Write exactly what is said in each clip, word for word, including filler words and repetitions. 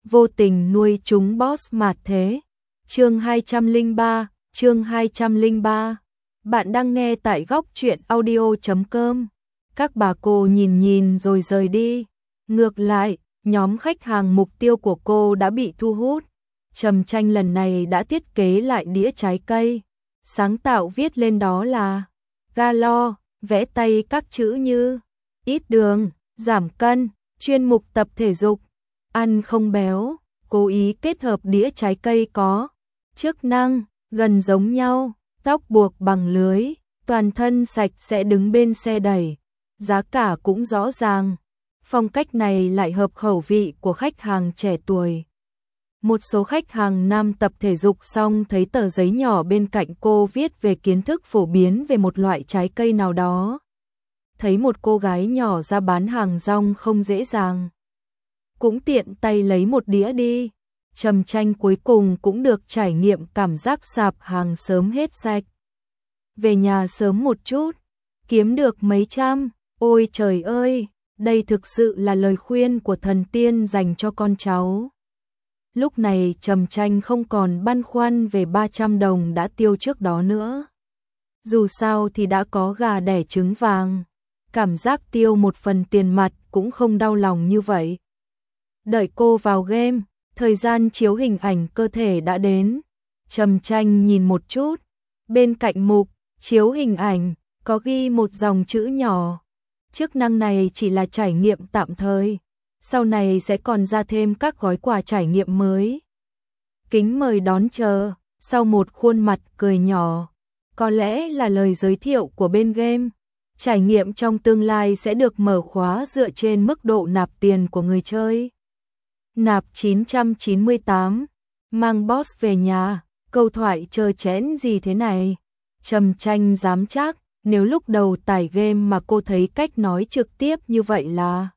vô tình nuôi chúng boss mà thế. Chương hai trăm lẻ ba, chương hai trăm lẻ ba. Bạn đang nghe tại góc truyện audio chấm com. Các bà cô nhìn nhìn rồi rời đi. Ngược lại, nhóm khách hàng mục tiêu của cô đã bị thu hút. Trầm Tranh lần này đã thiết kế lại đĩa trái cây. Sáng tạo viết lên đó là Galo, vẽ tay các chữ như ít đường, giảm cân, chuyên mục tập thể dục, ăn không béo, cố ý kết hợp đĩa trái cây có chức năng gần giống nhau, tóc buộc bằng lưới, toàn thân sạch sẽ đứng bên xe đẩy, giá cả cũng rõ ràng. Phong cách này lại hợp khẩu vị của khách hàng trẻ tuổi. Một số khách hàng nam tập thể dục xong thấy tờ giấy nhỏ bên cạnh cô viết về kiến thức phổ biến về một loại trái cây nào đó. Thấy một cô gái nhỏ ra bán hàng rong không dễ dàng, cũng tiện tay lấy một đĩa đi. Trầm Tranh cuối cùng cũng được trải nghiệm cảm giác sạp hàng sớm hết sạch. Về nhà sớm một chút, kiếm được mấy trăm, ôi trời ơi, đây thực sự là lời khuyên của thần tiên dành cho con cháu. Lúc này Trầm Tranh không còn băn khoăn về ba trăm đồng đã tiêu trước đó nữa. Dù sao thì đã có gà đẻ trứng vàng, cảm giác tiêu một phần tiền mặt cũng không đau lòng như vậy. Đợi cô vào game, thời gian chiếu hình ảnh cơ thể đã đến. Trầm Tranh nhìn một chút, bên cạnh mục chiếu hình ảnh có ghi một dòng chữ nhỏ. Chức năng này chỉ là trải nghiệm tạm thời, sau này sẽ còn ra thêm các gói quà trải nghiệm mới. Kính mời đón chờ, sau một khuôn mặt cười nhỏ, có lẽ là lời giới thiệu của bên game. Trải nghiệm trong tương lai sẽ được mở khóa dựa trên mức độ nạp tiền của người chơi. Nạp chín trăm chín mươi tám, mang boss về nhà, câu thoại trơ chẽn gì thế này. Trầm Tranh dám chắc, nếu lúc đầu tải game mà cô thấy cách nói trực tiếp như vậy là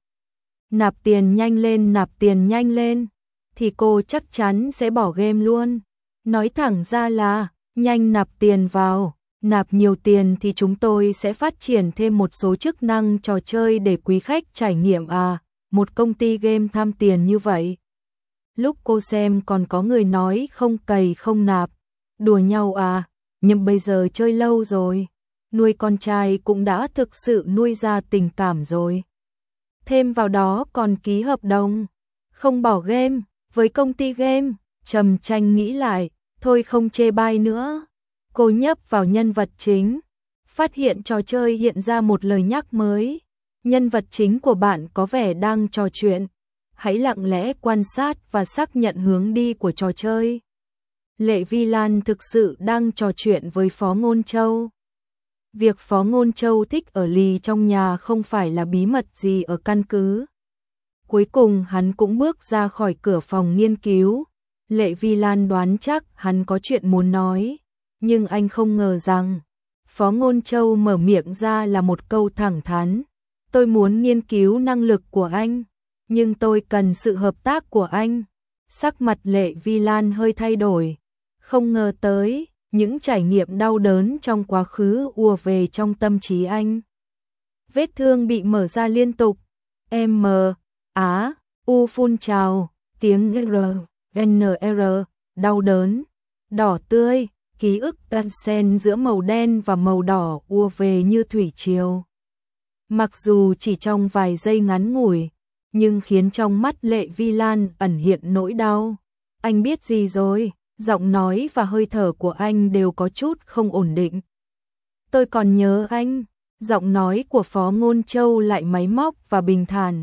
nạp tiền nhanh lên, nạp tiền nhanh lên, thì cô chắc chắn sẽ bỏ game luôn. Nói thẳng ra là, nhanh nạp tiền vào, nạp nhiều tiền thì chúng tôi sẽ phát triển thêm một số chức năng trò chơi để quý khách trải nghiệm à, một công ty game tham tiền như vậy. Lúc cô xem còn có người nói không cày không nạp, đùa nhau à, nhưng bây giờ chơi lâu rồi, nuôi con trai cũng đã thực sự nuôi ra tình cảm rồi. Thêm vào đó còn ký hợp đồng, không bỏ game, với công ty game. Trầm Tranh nghĩ lại, thôi không chê bai nữa. Cô nhấp vào nhân vật chính, phát hiện trò chơi hiện ra một lời nhắc mới. Nhân vật chính của bạn có vẻ đang trò chuyện, hãy lặng lẽ quan sát và xác nhận hướng đi của trò chơi. Lệ Vi Lan thực sự đang trò chuyện với Phó Ngôn Châu. Việc Phó Ngôn Châu thích ở lì trong nhà không phải là bí mật gì ở căn cứ. Cuối cùng hắn cũng bước ra khỏi cửa phòng nghiên cứu. Lệ Vi Lan đoán chắc hắn có chuyện muốn nói, nhưng anh không ngờ rằng Phó Ngôn Châu mở miệng ra là một câu thẳng thắn. Tôi muốn nghiên cứu năng lực của anh, nhưng tôi cần sự hợp tác của anh. Sắc mặt Lệ Vi Lan hơi thay đổi, không ngờ tới những trải nghiệm đau đớn trong quá khứ ùa về trong tâm trí anh. Vết thương bị mở ra liên tục, M, Á, U phun trào, tiếng R, N R, đau đớn, đỏ tươi, ký ức đan xen giữa màu đen và màu đỏ ùa về như thủy triều. Mặc dù chỉ trong vài giây ngắn ngủi, nhưng khiến trong mắt Lệ Vi Lan ẩn hiện nỗi đau. Anh biết gì rồi? Giọng nói và hơi thở của anh đều có chút không ổn định. Tôi còn nhớ anh. Giọng nói của Phó Ngôn Châu lại máy móc và bình thản.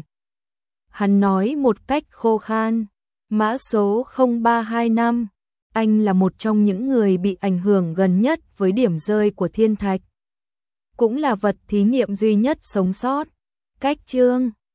Hắn nói một cách khô khan. Mã số không ba hai năm. Anh là một trong những người bị ảnh hưởng gần nhất với điểm rơi của thiên thạch. Cũng là vật thí nghiệm duy nhất sống sót. Cách chương